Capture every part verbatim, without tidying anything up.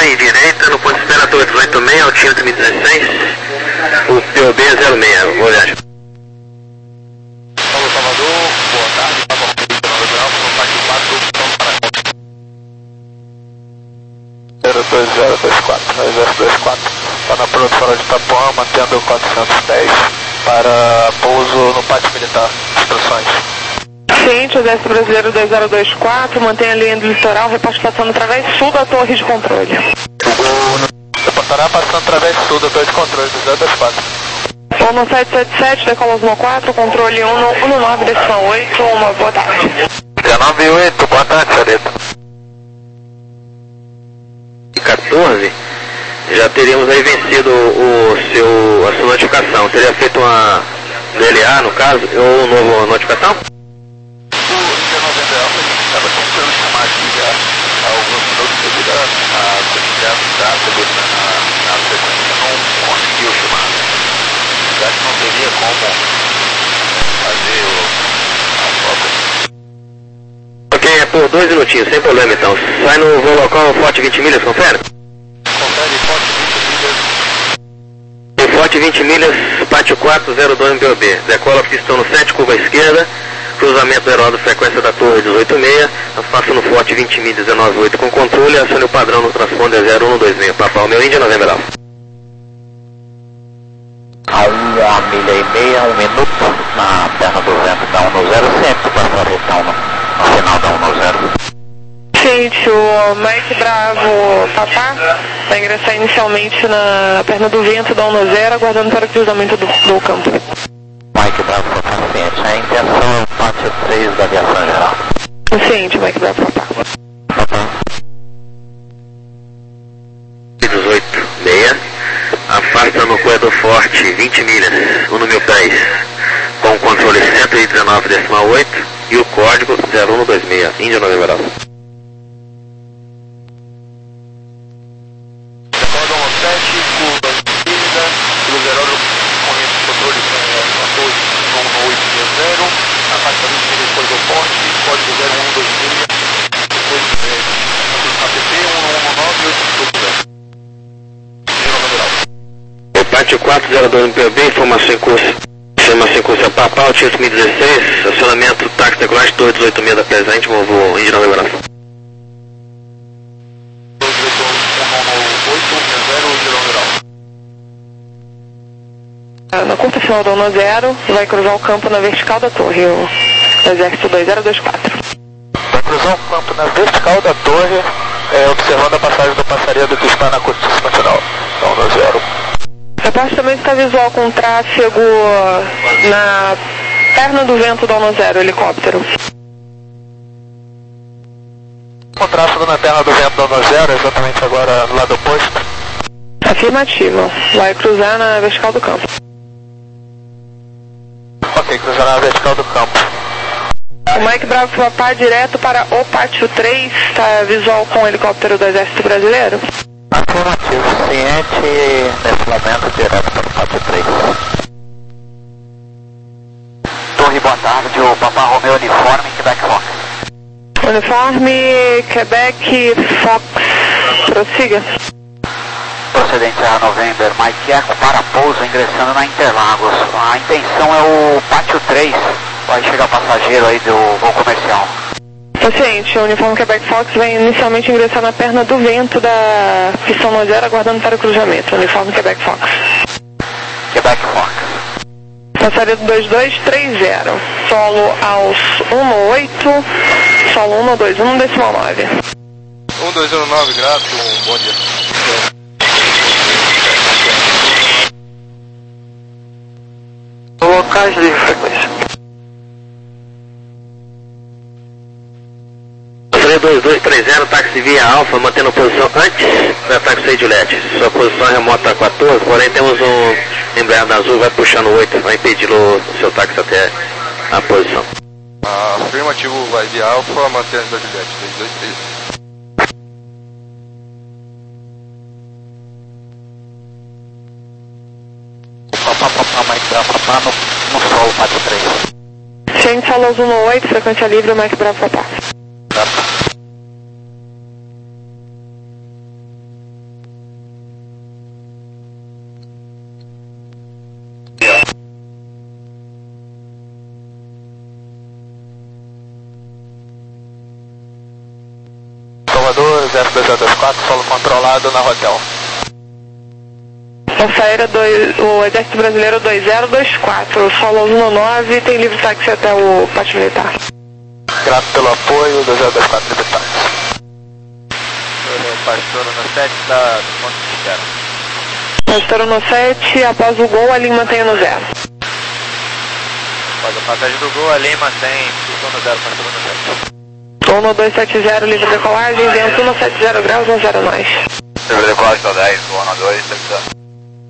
cem direita, no ponto de espera oito oito seis, altímetro mil e dezesseis, o P O B é zero seis, boa viagem. Paulo Salvador, boa tarde, Papa Romeo Nova Delta, no Parque quatro, opção para zero dois zero dois quatro, no Exército dois quatro, está na produtora de Itapuã, mantendo quatrocentos e dez para pouso no pátio militar. Instruções. Ciente, Exército Brasileiro dois zero dois quatro, mantém a linha do litoral, repastação através sul da torre de controle. Reportará passando através sul da torre de controle do zero dois quatro. ONU sete sete sete, decola Osmo quatro, controle um nove decimal oito, uma boa tarde. dezenove oito, boa tarde, Sareta. E quatorze, já teríamos aí vencido o seu, a sua notificação. Teria feito uma D L A, no caso, ou uma nova notificação? Estava tentando chamar aqui já há alguns minutos devido à quantidade de dados na, na frequência, não conseguiu chamar. Já que não teria como fazer o, a foto. Ok, é por dois minutinhos, sem problema então. Sai no voo local Forte vinte milhas, confere? Confere Forte vinte milhas. Forte vinte milhas, pátio quatro zero dois M B O B. Decola pistão no sete, curva esquerda. Cruzamento do aeródromo, frequência da torre dezoito seis, afasta no Forte vinte milhas dezenove oito com controle, acione o padrão no transponder zero um dois seis, Papa Romeo Índia, Novembro Alfa. Aí a milha e meia, um minuto, na perna do vento da um zero, sempre para a retão no, no final da um zero. Ciente, o Mike Bravo Papá vai ingressar inicialmente na perna do vento da um zero, aguardando para o cruzamento do, do campo. Mike Bravo Papá, ciente, a intenção é o pátio três da aviação geral. Ciente, Mike Bravo Papá. dezoito seis, afasta no corredor Forte vinte milhas, um no mil pés, com o controle cento e dezenove decimal oito e o código zero um dois seis, Índia, Novembro Alfa. Código sete, curva esquerda, cruzeiródromo, corrente de controle com a torre um oito seis zero, afastamento de corredor Forte, código zero um dois seis, depois A P P um um nove oito zero. Pátio quatro zero dois M P B, informação em curso. Informação em curso é Papá, altímetro mil e dezesseis, acionamento táxi decolagem torre dezoito seis da presente, voo Índia, Novembro Alfa. Na curta final do um zero, vai cruzar o campo na vertical da torre, o Exército dois zero dois quatro. Vai cruzar o campo na vertical da torre, é, observando a passagem do passaredo que está na curtíssima final da um zero. Repórter também está visual com tráfego na perna do vento da um zero, helicóptero. Com tráfego na perna do vento da um zero, exatamente agora do lado oposto. Afirmativo, vai cruzar na vertical do campo. Ok, cruzar na vertical do campo. O Mike Bravo Papá direto para o Pátio três, está visual com o helicóptero do Exército Brasileiro. Afirmativo, ciente, nesse momento, direto para o Pátio três. Torre, boa tarde, o Papá Romeo Uniforme, Quebec Fox. Uniforme, Quebec Fox, prossiga. Procedente a November, Mike Eco para pouso, ingressando na Interlagos. A intenção é o Pátio três, vai chegar passageiro aí do voo comercial. Paciente, o uniforme Quebec Fox vai inicialmente ingressar na perna do vento da pistão no zero, aguardando para o cruzamento. Uniforme Quebec Fox. Quebec Fox. Passaredo dois dois três zero. Solo aos um oito, solo um dois um decimal nove. um dois zero nove, grato, bom dia. Locais de frequência. dois dois três zero, táxi via Alfa, mantendo a posição antes da táxi Juliette. Sua posição remota quatorze, porém temos um embleado azul, vai puxar no oito, vai impedir o seu táxi até a posição. Afirmativo, vai via Alfa, mantendo a Juliette, dois dois três. Papá, papá, Mike Bravo, papá, no, no solo, Pátio três. Ciente, solo aos um oito, frequência livre, Mike Bravo Papá. dois zero dois quatro, solo controlado na hotel. Força Aérea dois, o Exército Brasileiro dois zero dois quatro, solo um nove, tem livre táxi até o pátio militar. Grato pelo apoio, dois zero dois quatro, livre táxi. Pastor no sete, da do ponto de espera. Pastor no sete, após o gol, a linha mantém no zero. Após a passagem do gol, a linha mantém pistão no zero, pastor no sete. um dois sete zero, livre decolagem, vento um sete zero graus, um zero nós. Livre decolagem no dez, um dois, sete.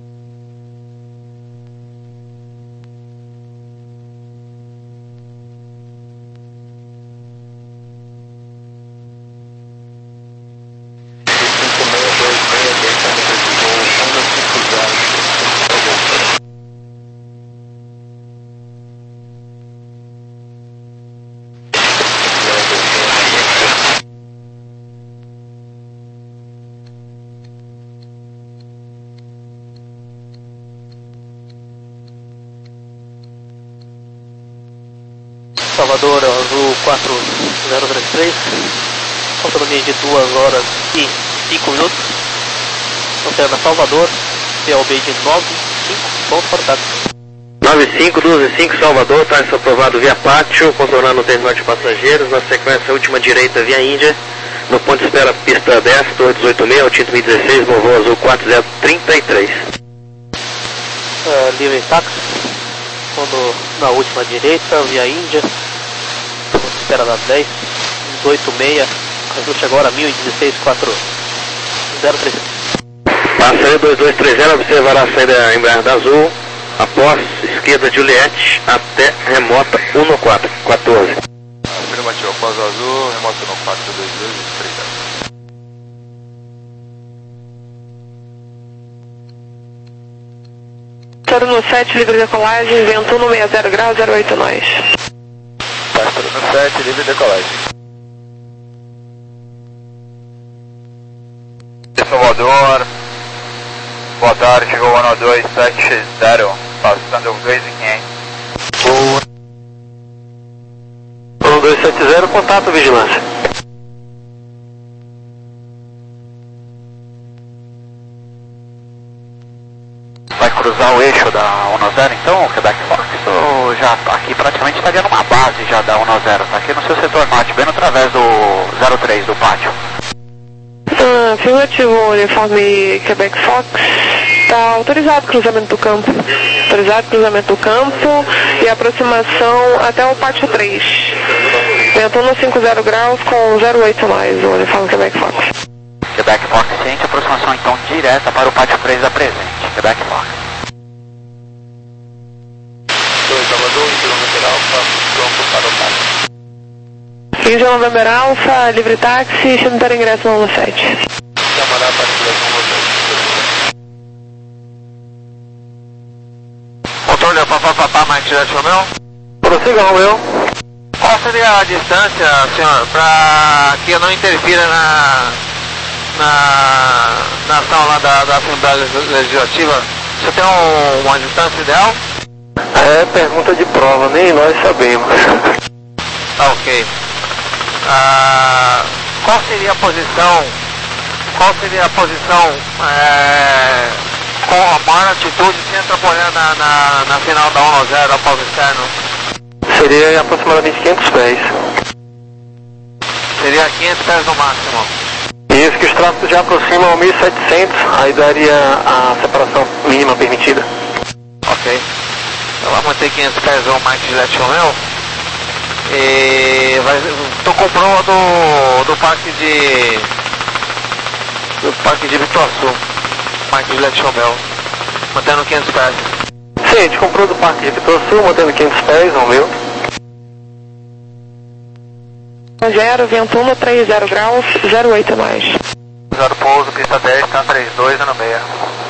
Salvador, Azul quatro zero três três, autonomia de duas horas e cinco minutos, Oceana Salvador, P L B de nove cinco, ponto para o táxi. nove cinco, doze cinco, Salvador, táxi aprovado via pátio, contornando o terminal de passageiros, na sequência última direita via Índia, no ponto de espera pista dez, torre dezoito seis, altitude mil e dezesseis, Volvo Azul quatro zero três três. Uh, livre táxi, quando na última direita via Índia, espera da dez, dezoito seis, ajuste agora mil e dezesseis, quatro zero três. Passageiro dois dois três zero, observará a saída Embraer da Azul, após esquerda Juliette, até remota um quatro, quatorze. Afirmativo, após o Azul, remota no quatro dois dois, três zero. Pastor no sete, livre decolagem, vento um seis zero graus, zero oito nós. Pastor no sete, livre decolagem. Salvador, boa tarde, chegou o ano dois sete zero, passando dois e quinhentos. um dois sete zero, contato vigilância. Vai cruzar o eixo da um zero então, o Quebec Fox, ou já aqui praticamente estaria numa base já da um zero, tá aqui no seu setor norte, bem no através do zero três do pátio. Ah, afirmativo, uniforme Quebec Fox, está autorizado o cruzamento do campo, autorizado o cruzamento do campo e aproximação até o pátio três, vento um cinco zero graus com zero oito nós, o uniforme Quebec Fox. Quebec Fox ciente, aproximação então direta para o pátio três da presente, Quebec Fox. dois Salvador, quilômetro alfa, pronto para o táxi. quinze November Alfa, livre táxi, cemitério ingresso no sete. Camará para ingresso no Controle Papapá, Mike Jet Romeo. Prossiga, Romeu. Qual seria a distância, senhor, para que eu não interfira na, na, na ação lá da, da Assembleia Legislativa? Você tem um, uma distância ideal? É pergunta de prova, nem nós sabemos. Ah, ok. Ah, qual seria a posição, qual seria a posição é, com a maior altitude sem atrapalhar na, na, na final da um zero após o externo? Seria aproximadamente quinhentos pés. Seria quinhentos pés no máximo. Isso, que os tráficos já aproximam ao mil e setecentos, aí daria a separação mínima permitida. Ok. Então vai manter quinhentos pés o Mike Jet Romeo. E vai, tô com prova do, do parque de do parque de Bituaçu, Mike Jet Romeo, mantendo quinhentos pés. Sim, a gente comprou do Parque de Bituaçu, mantendo quinhentos pés, Romeu. zero, vento um três zero graus, zero oito nós. Zero pouso, pista dez, tá trinta e dois, ano meia.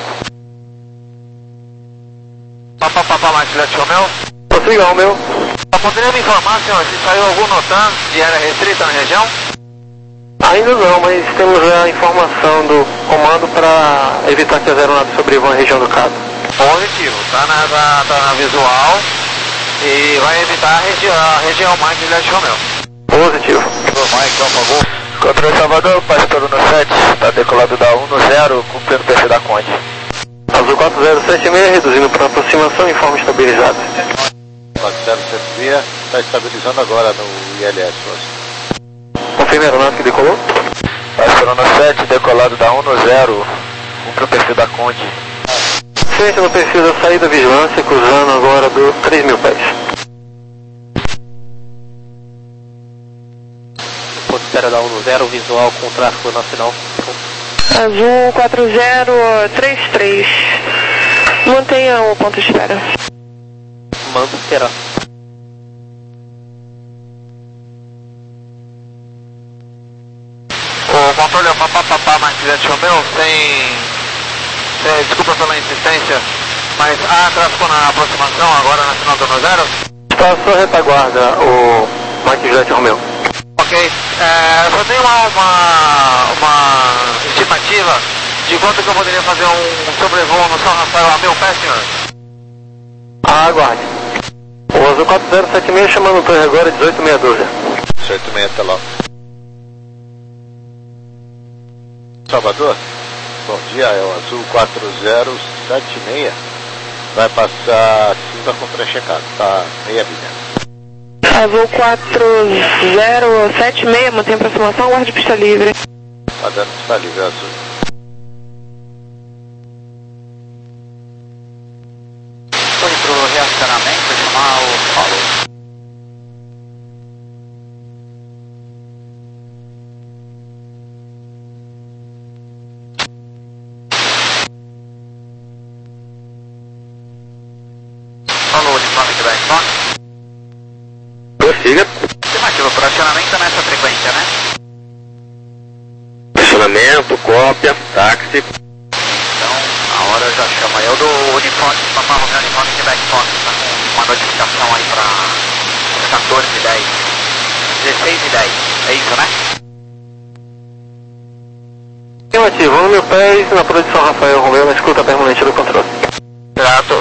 Papapá, Mike Jet Romeo. Prossiga, Romeu. Poderia me informar, senhor, se saiu algum NOTAM de área restrita na região? Ainda não, mas temos a informação do comando para evitar que as aeronaves sobrevoem a região do Cabo. Positivo, tá na, tá, tá na visual e vai evitar a, regi a região Mike Jet Romeo. Positivo. Mike, por favor. Controle Salvador, pastor no sete, está decolado da um no zero, cumprindo o P C da Conde. Azul quatro zero sete seis, reduzindo para aproximação em forma estabilizada. quatro zero sete seis, está estabilizando agora no I L S. Confirme a aeronave que decolou. Pastor no sete, decolado da um no zero, cumpre o perfil da Conde. Frente no perfil da saída, vigilância, cruzando agora do três mil pés. Ponto espera da um no zero, visual com tráfego nacional. Azul quatro zero três três. Mantenha o ponto de espera. Manda esperar. O controle é papapá, mais Juliette Romeu, sem, sem... Desculpa pela insistência, mas há tráfego na aproximação agora na final do zero? Está a sua retaguarda, o Mike Juliette Romeu. Ok, é, só tenho uma, uma, uma estimativa de quanto que eu poderia fazer um sobrevoo no São Rafael a mil pés, senhor? Ah, aguarde. O Azul quatro zero sete seis chamando o torre agora dezoito meia dúzia. dezoito meia, até logo. Salvador, bom dia, é o Azul quatro zero sete seis, vai passar cinza com pré-checado, tá meia milha. Azul quatro zero sete seis, mantém aproximação, aguarde pista livre. Tá dando pista livre, Azul. Foi pro reacionamento, chamar o follow. Falou, uniforme de Black Fox. Prossiga. Estimativa por acionamento nessa frequência, né? Acionamento, cópia, táxi. Então, a hora já chama. É o do uniforme, Papai Romeu, uniforme de Black Fox, tá com uma notificação aí para os quatorze e dez. dezesseis e dez, é isso, né? Afirmativo, um mil pés na Proa de São Rafael Romeu, na escuta permanente do controle. Exato.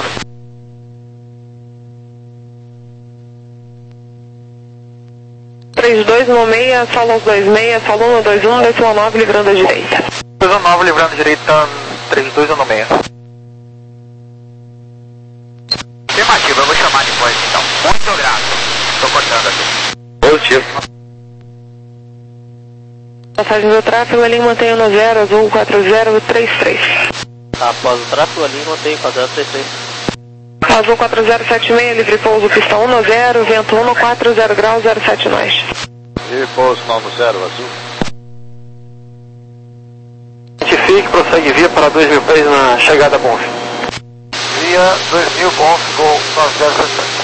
três dois um seis, solo dois seis, solo um dois um, decimal nove, livrando a direita. dois um nove, livrando direita, três dois um seis. Afirmativo, eu vou chamar depois então. Muito grato. Estou cortando aqui. Positivo. Passagem do tráfego, a linha mantém no zero, Azul quatro zero três três. Após o tráfego ali, mantém quatro zero três três. Azul quatro zero sete seis, livre pouso, pista um no zero, vento um no quatro zero graus, zero sete nós. E pouso não no zero, Azul. Identifique, prossegue via para dois mil pés na chegada Bonf. Via dois mil, bom, ficou nove zero sete três.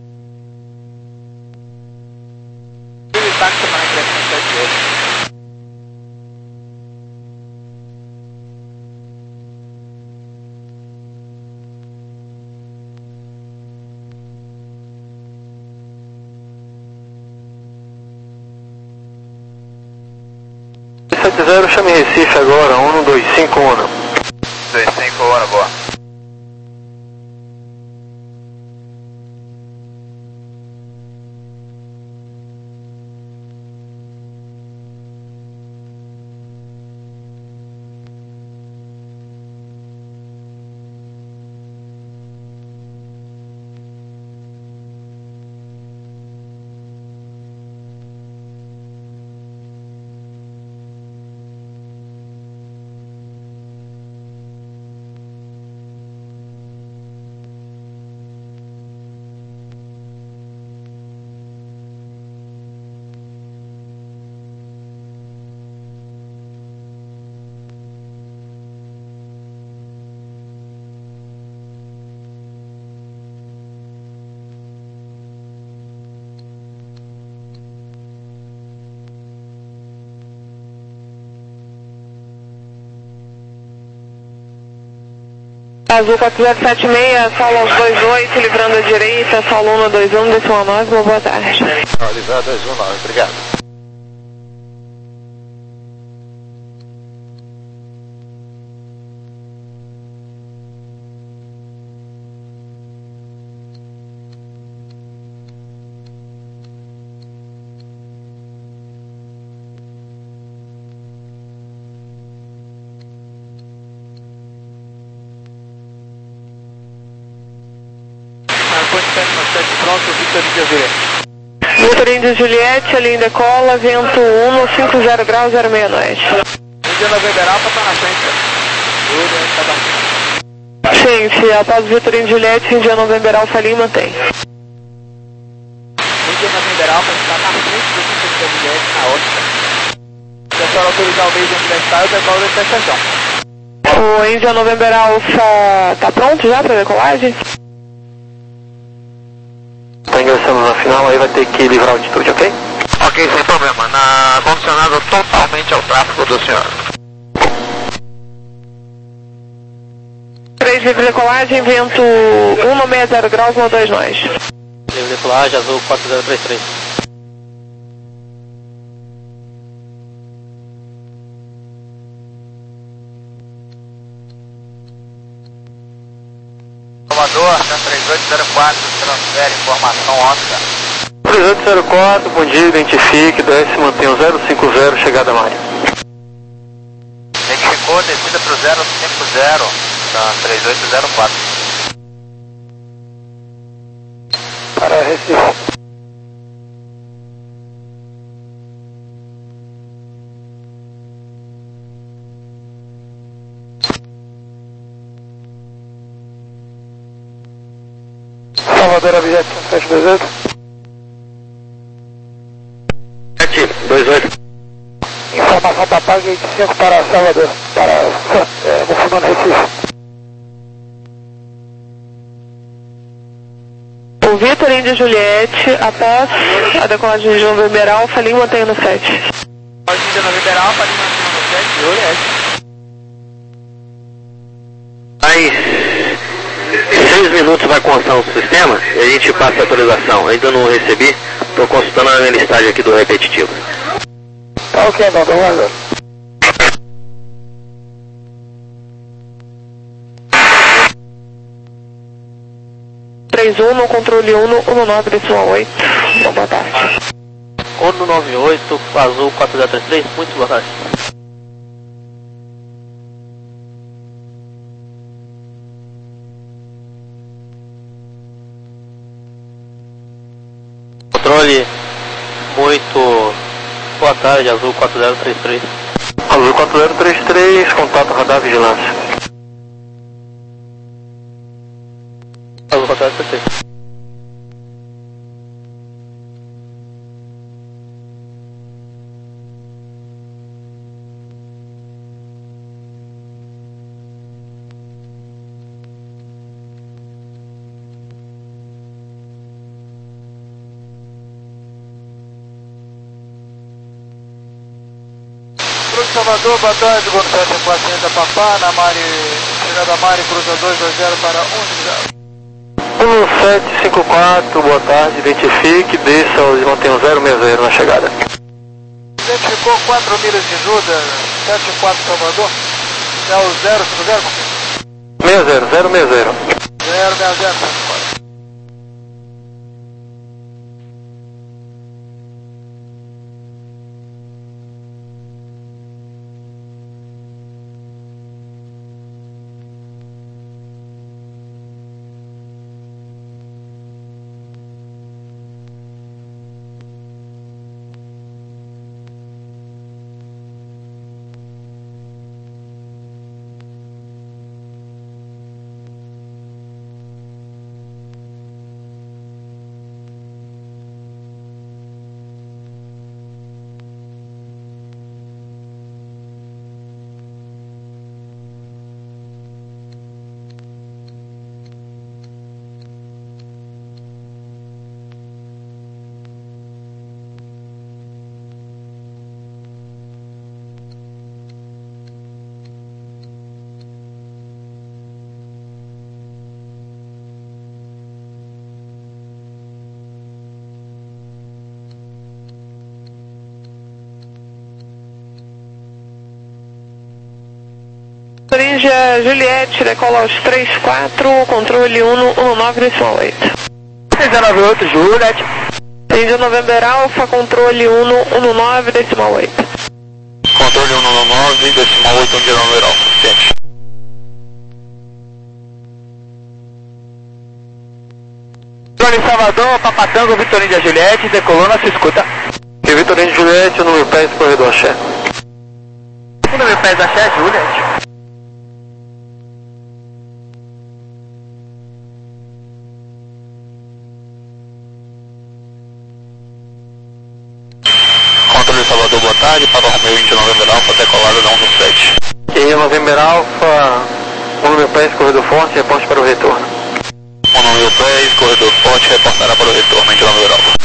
E o táxi para a frequência de hoje. sete zero, chame Recife agora, um dois cinco um. dois cinco, hora boa. Azul quatro zero sete seis, solo dois oito, livrando a direita, solo um dois um, decimal nove, boa tarde. Realizar dois um nove, obrigado. Fátima sete pronto, Vitor Índia Juliette. Vitor Índia Juliette, a linha decola, vento um cinco zero graus, zero seis oeste. Índia November Alfa está na frente. Júlia, está na frente. Sim, se após Vitor Índia Juliette, Índia November Alfa ali mantém. Índia November Alfa está na frente do Vitor Índia Juliette, na ótica. Se a senhora autorizar o meio de universitário, decola da estação. O Índia November Alfa tá pronto já para decolagem? Tá ingressando na final, aí vai ter que livrar a altitude, ok? Ok, sem problema. Na condicionado totalmente ao tráfego do senhor. três livre decolagem, vento um seis zero graus, um dois nós. Livre decolagem, azul quatro zero três três. Salvador, três oito zero quatro, transfere informação ótica. três oito zero quatro, bom dia, identifique, desce, mantenha o zero cinco zero, chegada a Mário. Identificou, descida para o zero cinco zero, tá, três oito zero quatro. Para Recife. Salvador, aviação sete dois oito. sete dois oito. Informação da P A G vinte e cinco para Salvador, para é, Muçulmano Recife. O Vitor Índia Juliette, após a decolagem de November Alfa, ali mantém no sete. Índia November Alfa, ali mantém no sete, Juliette. Mais seis minutos vai constar o sistema e a gente passa a atualização. Ainda não recebi, estou consultando a minha listagem aqui do repetitivo. Tá ok, então, vamos lá. três um no controle um um nove decimal oito. Boa tarde. um nove oito, azul quatro zero três três, muito boa tarde. Controle, muito boa tarde, azul quatro zero três três. Azul quatro zero três três, contato radar vigilância. Azul quatro zero três três. Cruz Salvador, boa tarde, Gol sete quatrocentos Papá, na Mari, chegada a Mari, cruza dois dois zero para um zero. um sete cinco quatro, boa tarde, identifique, desça e mantenha o zero seis zero na chegada. Identificou quatro milhas de Juda, sete quatro Salvador, é o zero cinco zero? seis zero, zero seis zero. zero seis zero, quatro. Índia Juliette, decola aos três quatro, controle um um nove decimal oito. seis nove oito, Juliette. Índia November Alfa, controle um um nove decimal oito. Controle um um nove, decimal oito, Índia November Alfa, suficiente. Lima Tango, Vitorino de Juliette, decolou na sua escuta. E Vitorino de Juliette, o número dez, corredor Axé. O número dez, Axé, Juliette. Controle Salvador, boa tarde, para o Romeo Índio November Alfa, decolada da um sete. E November Alfa, o número dez, corredor forte, reporte para o retorno. O número dez, corredor forte, reportará para o retorno, Índio November Alfa.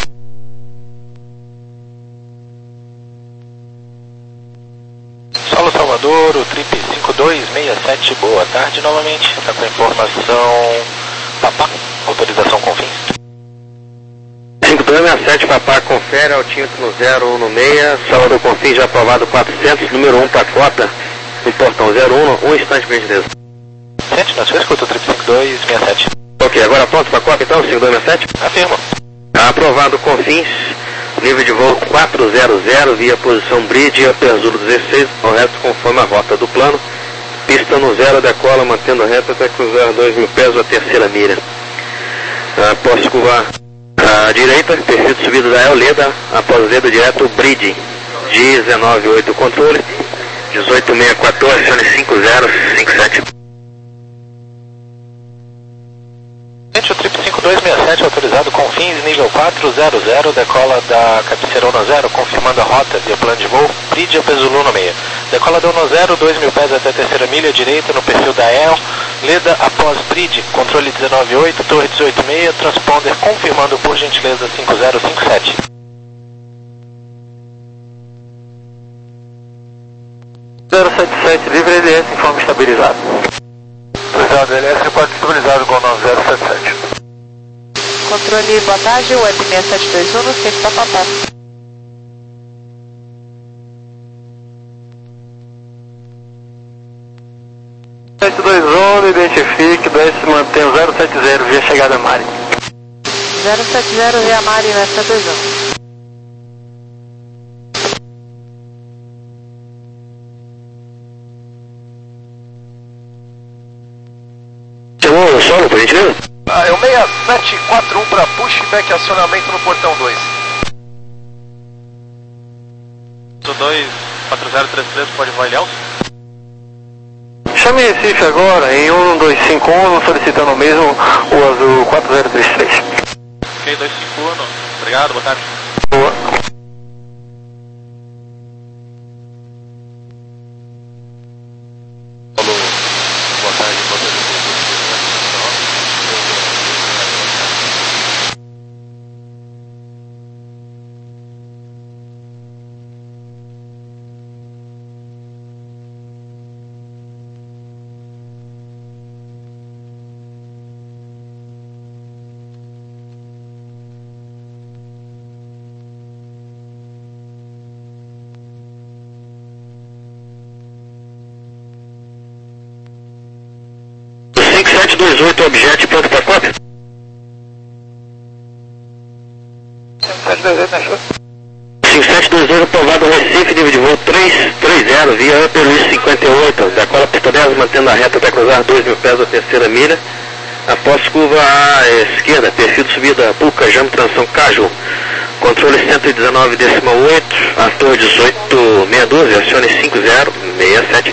Solo Salvador, o trip cinco dois seis sete, boa tarde novamente. Está com a informação Papá, autorização com fins. cinco dois seis sete, Papá, confere, altímetro zero um no seis, Salvador Confins já aprovado quatrocentos, número um para cota, no portão zero um, um instante, por gentileza. Sente, na sua escuta, o trip cinco dois seis sete. Ok, agora pronto para cota então, cinco dois seis sete? Afirma. Aprovado Confins, nível de voo quatrocentos, via posição Bridge, Aperzulo dezesseis, o resto conforme a rota do plano. Pista no zero, decola, mantendo reto até cruzar dois mil pés a terceira milha. Após curvar à direita, perfil de subida da Eoleda, após Leda direto, Bridge, dezenove oito controle, dezoito seis quatorze, acione cinco zero cinco sete. Sente, o trip cinco dois seis sete, autorizado com fins, nível quatrocentos, decola da cabeceira Ono Zero, confirmando a rota via plano de voo, Bridge Aperzulo no meio. Decola da Ono Zero, dois mil pés até a terceira milha, direita no perfil da E L, Leda após Bridge, controle dezenove oito, torre dezoito seis, transponder confirmando por gentileza cinco zero cinco sete. zero sete sete, livre L S, informe estabilizado. Autorizado L S, repórte estabilizado com nove zero sete sete. Controle, boa tarde, Web seis sete dois um, no centro da Papá. sete dois um, identifique, dois se mantém o zero sete zero, via chegada Mari. zero sete zero, via Mari, Web sete dois um. Chamou o solo, por gentileza? Ah, é o seis sete quatro um para pushback, acionamento no portão dois. dois quatro zero três três, pode voar Ilhéus? Chame Recife agora em um dois cinco um, solicitando o mesmo, o azul quatro zero três três. Ok, dois cinco um, obrigado, boa tarde. Boa. Alô, boa tarde, boa tarde. cinco sete dois oito, objeto pronto para cópia. cinco sete dois oito, achou? cinco sete dois oito, aprovado Recife, nível de voo trezentos e trinta, via Upper Luiz cinquenta e oito, decola pista dez, mantendo a reta até cruzar dois mil pés a terceira milha. Após curva à esquerda, perfil de subida Puca, Jam, transição Caju. Controle cento e dezenove decimal oito, a torre dezoito seis doze, acione cinco zero seis sete.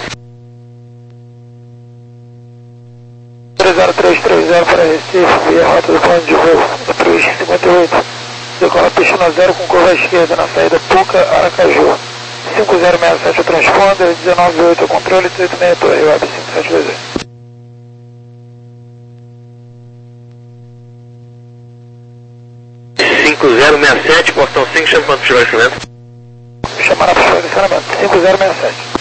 três zero três três zero para Recife, via rota do plano de voo, Upper Luiz cinquenta e oito. Decola pista na zero com curva à esquerda, na saída Puca, Aracaju. cinco zero seis sete o transponder, dezenove oito o controle, dezoito seis torre, web cinco sete dois oito. cinco zero seis sete, portão cinco, chama para o estabelecimento. Chamará para o estacionamento, cinco zero seis sete.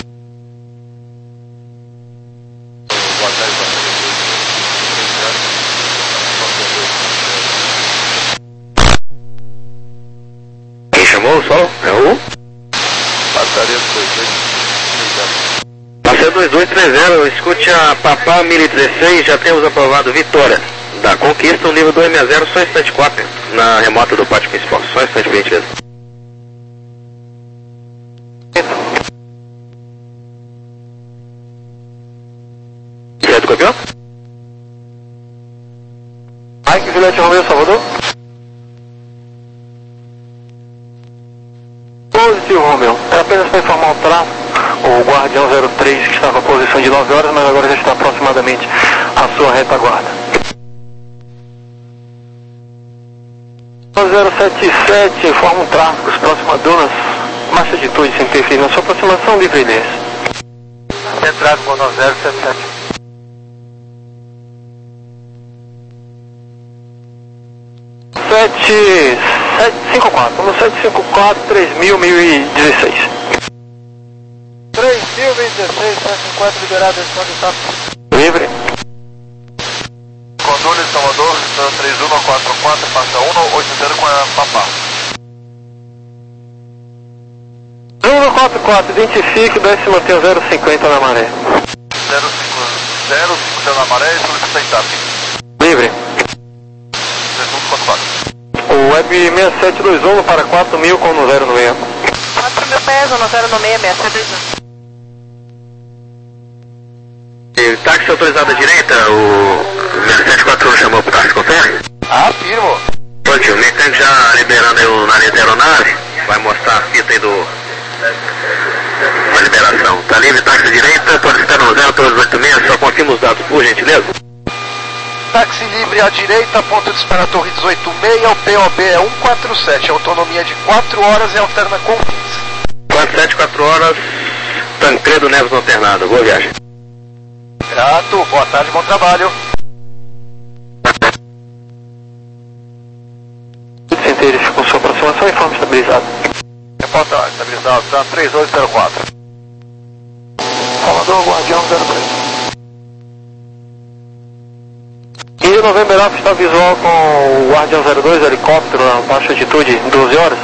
Quem chamou o solo? É o? Passaria Passaria dois dois três zero, escute a Papá mil dezesseis, já temos aprovado Vitória da Conquista, o nível dois seis zero, só instante cópia, na remota do pátio principal, só instante, por gentileza. Certo, campeão? Mike Juliette Romeo, Salvador. informa ao tráfego, o Guardião zero três que estava em posição de nove horas, mas agora já está aproximadamente à sua retaguarda. zero sete sete, informa o tráfego, os próximos a Dunas, marcha de altitude sem interferir na sua aproximação, livre ilhas. Centrado com zero sete sete. sete sete cinco quatro, no sete cinco quatro, três mil, mil e dezesseis. três mil, mil e dezesseis, sete cinco quatro, liberado, responde o status. Livre. Condônia, Salvador, três um quatro quatro, passa um oito zero com a Papá. um quatro quatro, identifique, desce e mantenha zero cinquenta na maré. zero cinquenta na maré e solicita ITAP. Livre. três um quatro quatro. O Web seis sete dois um para quatro mil com no zero no meio. quatro mil pés, no zero no meio, seis sete dois um. E táxi autorizado à direita, o seis sete quatro um chamou pro táxi, confere? Ah, firmo. Pô, tio, o mecânico já liberando aí o nariz da aeronave, vai mostrar a fita aí do... da liberação. Tá livre, táxi à direita, pode estar no zero dois oito seis, só confirma os dados, por gentileza. Táxi livre à direita, ponto de espera Torre dezoito seis, o P O B é um quatro sete, autonomia de quatro horas e alterna com fins. quatro sete, quatro horas, Tancredo Neves no alternado, boa viagem. Grato, boa tarde, bom trabalho. Centeiros com sua aproximação, informe estabilizado. Reporta estabilizado, tá três oito zero quatro. Salvador, Guardião zero três. Índia November Alpha está visual com o Guardião zero dois, helicóptero a baixa altitude, doze horas.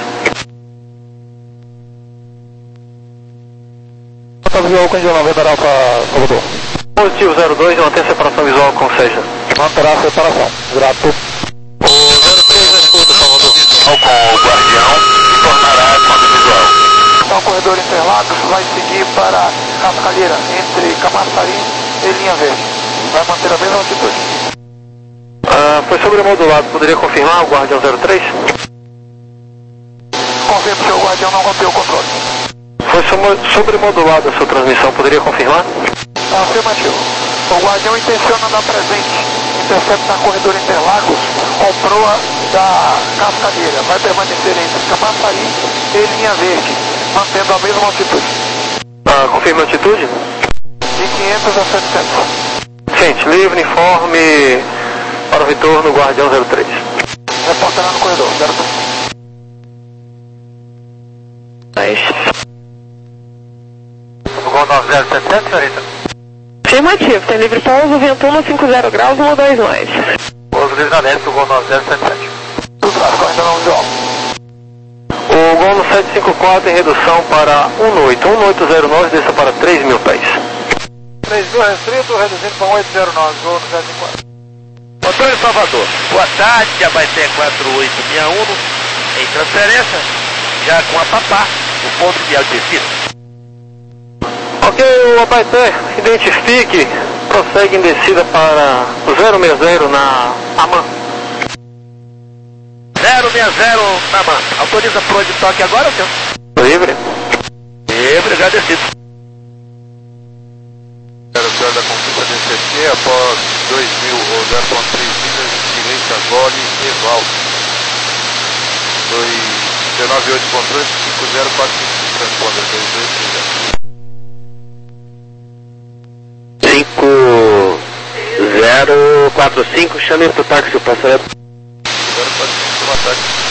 Está visual com Índia November Alpha, Salvador. Positivo zero dois, mantém separação visual com seja. Manterá a separação. Grato. O zero três escuta, Salvador. Com o Guardião, tornará quando visual. Então, o corredor Interlagos vai seguir para Cascalheira, entre Camaçari e Linha Verde. Vai manter a mesma altitude. Ah, foi sobremodulado, poderia confirmar o Guardião zero três? Confirmo que o Guardião não rompeu o controle. Foi sobremodulada a sua transmissão, poderia confirmar? Afirmativo. O Guardião intenciona dar presente, intercepta na corredor Interlagos, com proa da Cascalheira. Vai permanecer entre Camaçari e Linha Verde, mantendo a mesma altitude. Ah, confirma a altitude? De quinhentos a setecentos. Gente, livre, informe para o retorno, Guardião zero três. Reportando no corredor, zero três. Gol nove zero sete sete, senhorita? Afirmativo, tem livre pouso, vento um cinco zero graus, um dois mais. Pouso livre na leste, o gol nove zero sete sete. Do tráfego ainda não visual. O Gol no sete cinco quatro em redução para um oito. um oito zero nove, desça para três mil pés. três mil restrito, reduzindo para um oito zero nove, gol no sete cinco quatro. Antônio Salvador, boa tarde, Abaeté quatro oito seis um, em transferência, já com a Papá, o ponto de altitude. Ok, o Abaeté, identifique, prossegue em descida para o zero seis zero na AMAN. zero seis zero na AMAN, autoriza por onde toque agora, senhor? Livre. Livre, agradecido. Zero da conquista D C T, após dois mil ou zero ponto três milhas, direita, gole, eval. dezenove oito controle, cinco zero quatro cinco, transponder, dois dois três zero. cinco zero quatro cinco, chame pro táxi, o passageiro. zero quatro cinco, boa tarde.